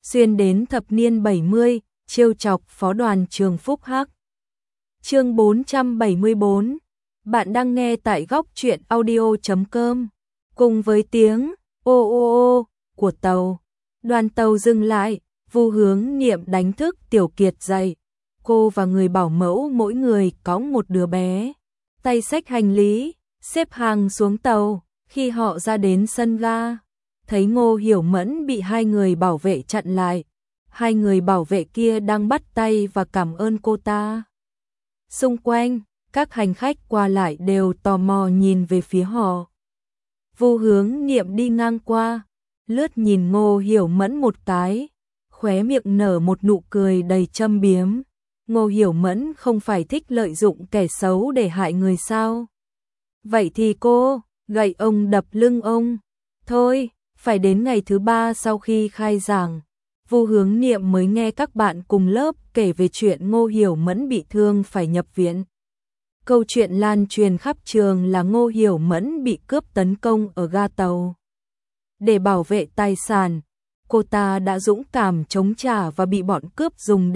xuyên đến thập niên 70, trêu chọc phó đoàn trường Phúc Hắc. Chương 474. Bạn đang nghe tại góc truyện audio.com. Cùng với tiếng ô ô ô của tàu, đoàn tàu dừng lại, Vu Hướng Niệm đánh thức Tiểu Kiệt dậy. Cô và người bảo mẫu mỗi người cõng một đứa bé, tay xách hành lý, xếp hàng xuống tàu. Khi họ ra đến sân ga, thấy Ngô Hiểu Mẫn bị hai người bảo vệ chặn lại. Hai người bảo vệ kia đang bắt tay và cảm ơn cô ta. Xung quanh, các hành khách qua lại đều tò mò nhìn về phía họ. Vu Hướng Niệm đi ngang qua, lướt nhìn Ngô Hiểu Mẫn một cái, khóe miệng nở một nụ cười đầy châm biếm. Ngô Hiểu Mẫn không phải thích lợi dụng kẻ xấu để hại người sao? Vậy thì cô, gậy ông đập lưng ông. Thôi, phải đến ngày thứ 3 sau khi khai giảng, Vu Hướng Niệm mới nghe các bạn cùng lớp kể về chuyện Ngô Hiểu Mẫn bị thương phải nhập viện. Câu chuyện lan truyền khắp trường là Ngô Hiểu Mẫn bị cướp tấn công ở ga tàu. Để bảo vệ tài sản, cô ta đã dũng cảm chống trả và bị bọn cướp dùng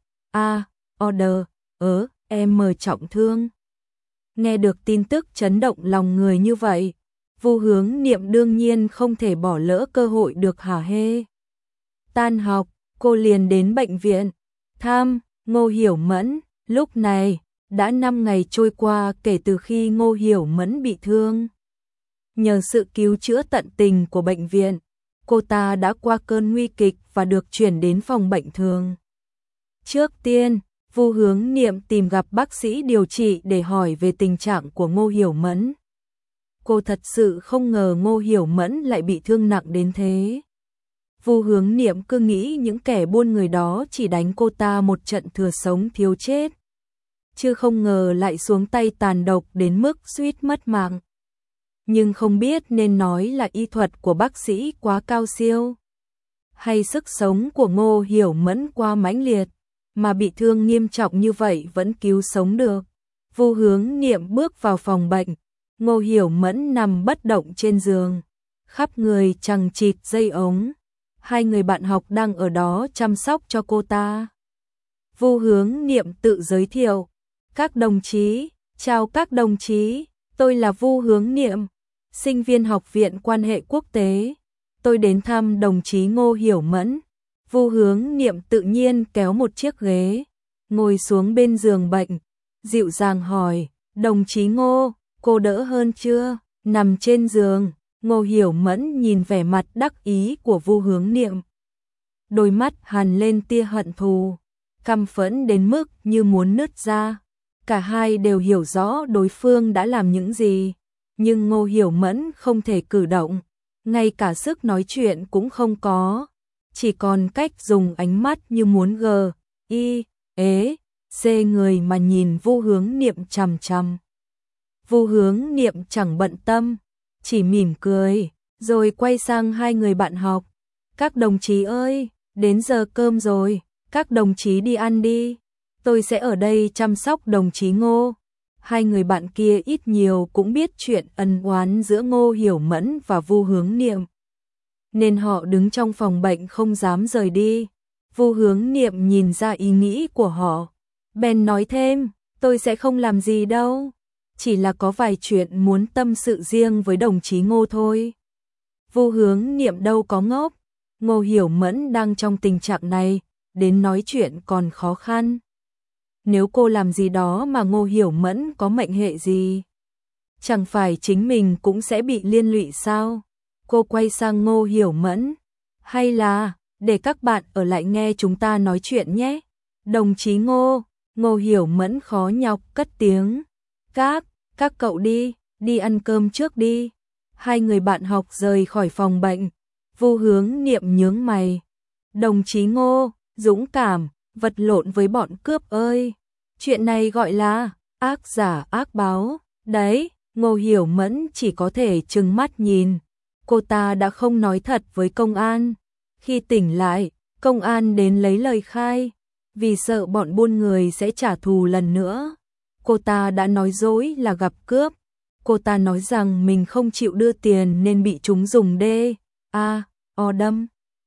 order, trọng thương. Nghe được tin tức chấn động lòng người như vậy, Vu Hướng Niệm đương nhiên không thể bỏ lỡ cơ hội được hả hê. Tan học, cô liền đến bệnh viện, thăm Ngô Hiểu Mẫn. Lúc này, đã 5 ngày trôi qua kể từ khi Ngô Hiểu Mẫn bị thương. Nhờ sự cứu chữa tận tình của bệnh viện, cô ta đã qua cơn nguy kịch và được chuyển đến phòng bệnh thường. Trước tiên, Vu Hướng Niệm tìm gặp bác sĩ điều trị để hỏi về tình trạng của Ngô Hiểu Mẫn. Cô thật sự không ngờ Ngô Hiểu Mẫn lại bị thương nặng đến thế. Vu Hướng Niệm cứ nghĩ những kẻ buôn người đó chỉ đánh cô ta một trận thừa sống thiếu chết, chứ không ngờ lại xuống tay tàn độc đến mức suýt mất mạng. Nhưng không biết nên nói là y thuật của bác sĩ quá cao siêu, hay sức sống của Ngô Hiểu Mẫn quá mãnh liệt, mà bị thương nghiêm trọng như vậy vẫn cứu sống được. Vu Hướng Niệm bước vào phòng bệnh, Ngô Hiểu Mẫn nằm bất động trên giường, khắp người chằng chịt dây ống. Hai người bạn học đang ở đó chăm sóc cho cô ta. Vu Hướng Niệm tự giới thiệu. Các đồng chí, chào các đồng chí, tôi là Vu Hướng Niệm, sinh viên học viện quan hệ quốc tế. Tôi đến thăm đồng chí Ngô Hiểu Mẫn. Vu Hướng Niệm tự nhiên kéo một chiếc ghế, ngồi xuống bên giường bệnh, dịu dàng hỏi, đồng chí Ngô, cô đỡ hơn chưa? Nằm trên giường, Ngô Hiểu Mẫn nhìn vẻ mặt đắc ý của Vu Hướng Niệm. Đôi mắt hằn lên tia hận thù, căm phẫn đến mức như muốn nứt ra. Cả hai đều hiểu rõ đối phương đã làm những gì, nhưng Ngô Hiểu Mẫn không thể cử động, ngay cả sức nói chuyện cũng không có, chỉ còn cách dùng ánh mắt như muốn xê người mà nhìn Vu Hướng Niệm chằm chằm. Vu Hướng Niệm chẳng bận tâm, chỉ mỉm cười, rồi quay sang hai người bạn học. Các đồng chí ơi, đến giờ cơm rồi, các đồng chí đi ăn đi. Tôi sẽ ở đây chăm sóc đồng chí Ngô. Hai người bạn kia ít nhiều cũng biết chuyện ân oán giữa Ngô Hiểu Mẫn và Vu Hướng Niệm, nên họ đứng trong phòng bệnh không dám rời đi. Vu Hướng Niệm nhìn ra ý nghĩ của họ, bèn nói thêm, tôi sẽ không làm gì đâu, chỉ là có vài chuyện muốn tâm sự riêng với đồng chí Ngô thôi. Vu Hướng Niệm đâu có ngốc, Ngô Hiểu Mẫn đang trong tình trạng này, đến nói chuyện còn khó khăn. Nếu cô làm gì đó mà Ngô Hiểu Mẫn có mệnh hệ gì, chẳng phải chính mình cũng sẽ bị liên lụy sao? Cô quay sang Ngô Hiểu Mẫn, hay là để các bạn ở lại nghe chúng ta nói chuyện nhé. Đồng chí Ngô, Ngô Hiểu Mẫn khó nhọc cất tiếng. Các cậu đi ăn cơm trước đi. Hai người bạn học rời khỏi phòng bệnh. Vu Hướng Niệm nhướng mày. Đồng chí Ngô, dũng cảm, vật lộn với bọn cướp ơi. Chuyện này gọi là ác giả ác báo. Đấy, Ngô Hiểu Mẫn chỉ có thể trừng mắt nhìn. Cô ta đã không nói thật với công an. Khi tỉnh lại, công an đến lấy lời khai. Vì sợ bọn buôn người sẽ trả thù lần nữa, cô ta đã nói dối là gặp cướp. Cô ta nói rằng mình không chịu đưa tiền nên bị chúng dùng đâm.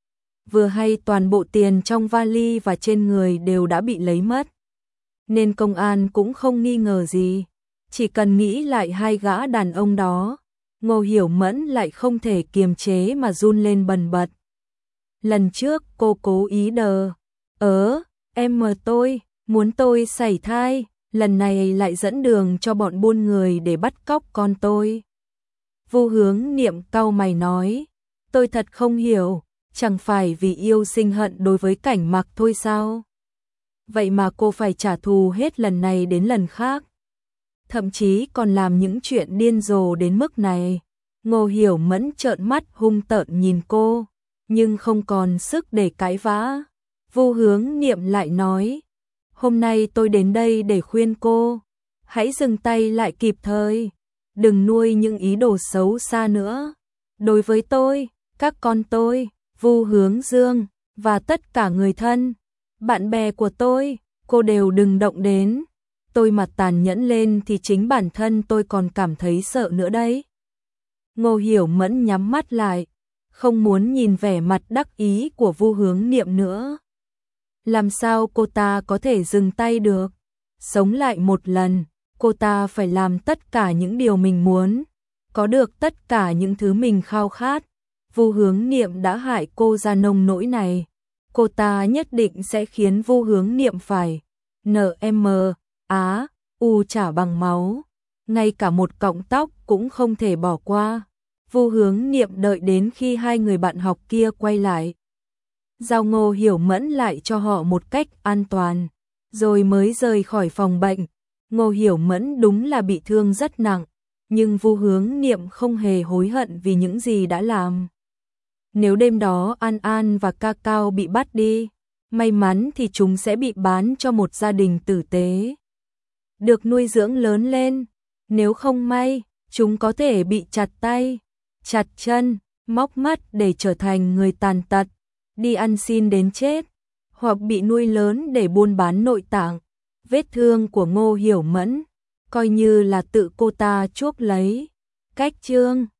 vừa hay toàn bộ tiền trong vali và trên người đều đã bị lấy mất. Nên công an cũng không nghi ngờ gì, chỉ cần nghĩ lại hai gã đàn ông đó, Ngô Hiểu Mẫn lại không thể kiềm chế mà run lên bần bật. Lần trước cô cố ý em mờ tôi, muốn tôi sảy thai, lần này lại dẫn đường cho bọn buôn người để bắt cóc con tôi. Vu Hướng Niệm cau mày nói, tôi thật không hiểu, chẳng phải vì yêu sinh hận đối với Cảnh Mặc thôi sao? Vậy mà cô phải trả thù hết lần này đến lần khác. Thậm chí còn làm những chuyện điên rồ đến mức này. Ngô Hiểu Mẫn trợn mắt hung tợn nhìn cô, nhưng không còn sức để cãi vã. Vu Hướng Niệm lại nói, hôm nay tôi đến đây để khuyên cô, hãy dừng tay lại kịp thời, đừng nuôi những ý đồ xấu xa nữa. Đối với tôi, các con tôi, Vu Hướng Dương, và tất cả người thân, bạn bè của tôi, cô đều đừng động đến. Tôi mà tàn nhẫn lên thì chính bản thân tôi còn cảm thấy sợ nữa đấy. Ngô Hiểu Mẫn nhắm mắt lại, không muốn nhìn vẻ mặt đắc ý của Vu Hướng Niệm nữa. Làm sao cô ta có thể dừng tay được? Sống lại một lần, cô ta phải làm tất cả những điều mình muốn, có được tất cả những thứ mình khao khát. Vu Hướng Niệm đã hại cô ra nông nỗi này, cô ta nhất định sẽ khiến Vu Hướng Niệm phải trả bằng máu, ngay cả một cọng tóc cũng không thể bỏ qua. Vu Hướng Niệm đợi đến khi hai người bạn học kia quay lại, giao Ngô Hiểu Mẫn lại cho họ một cách an toàn, rồi mới rời khỏi phòng bệnh. Ngô Hiểu Mẫn đúng là bị thương rất nặng, nhưng Vu Hướng Niệm không hề hối hận vì những gì đã làm. Nếu đêm đó An An và Ca Cao bị bắt đi, may mắn thì chúng sẽ bị bán cho một gia đình tử tế, được nuôi dưỡng lớn lên. Nếu không may, chúng có thể bị chặt tay, chặt chân, móc mắt để trở thành người tàn tật, đi ăn xin đến chết, hoặc bị nuôi lớn để buôn bán nội tạng. Vết thương của Ngô Hiểu Mẫn coi như là tự cô ta chuốc lấy. Cách chương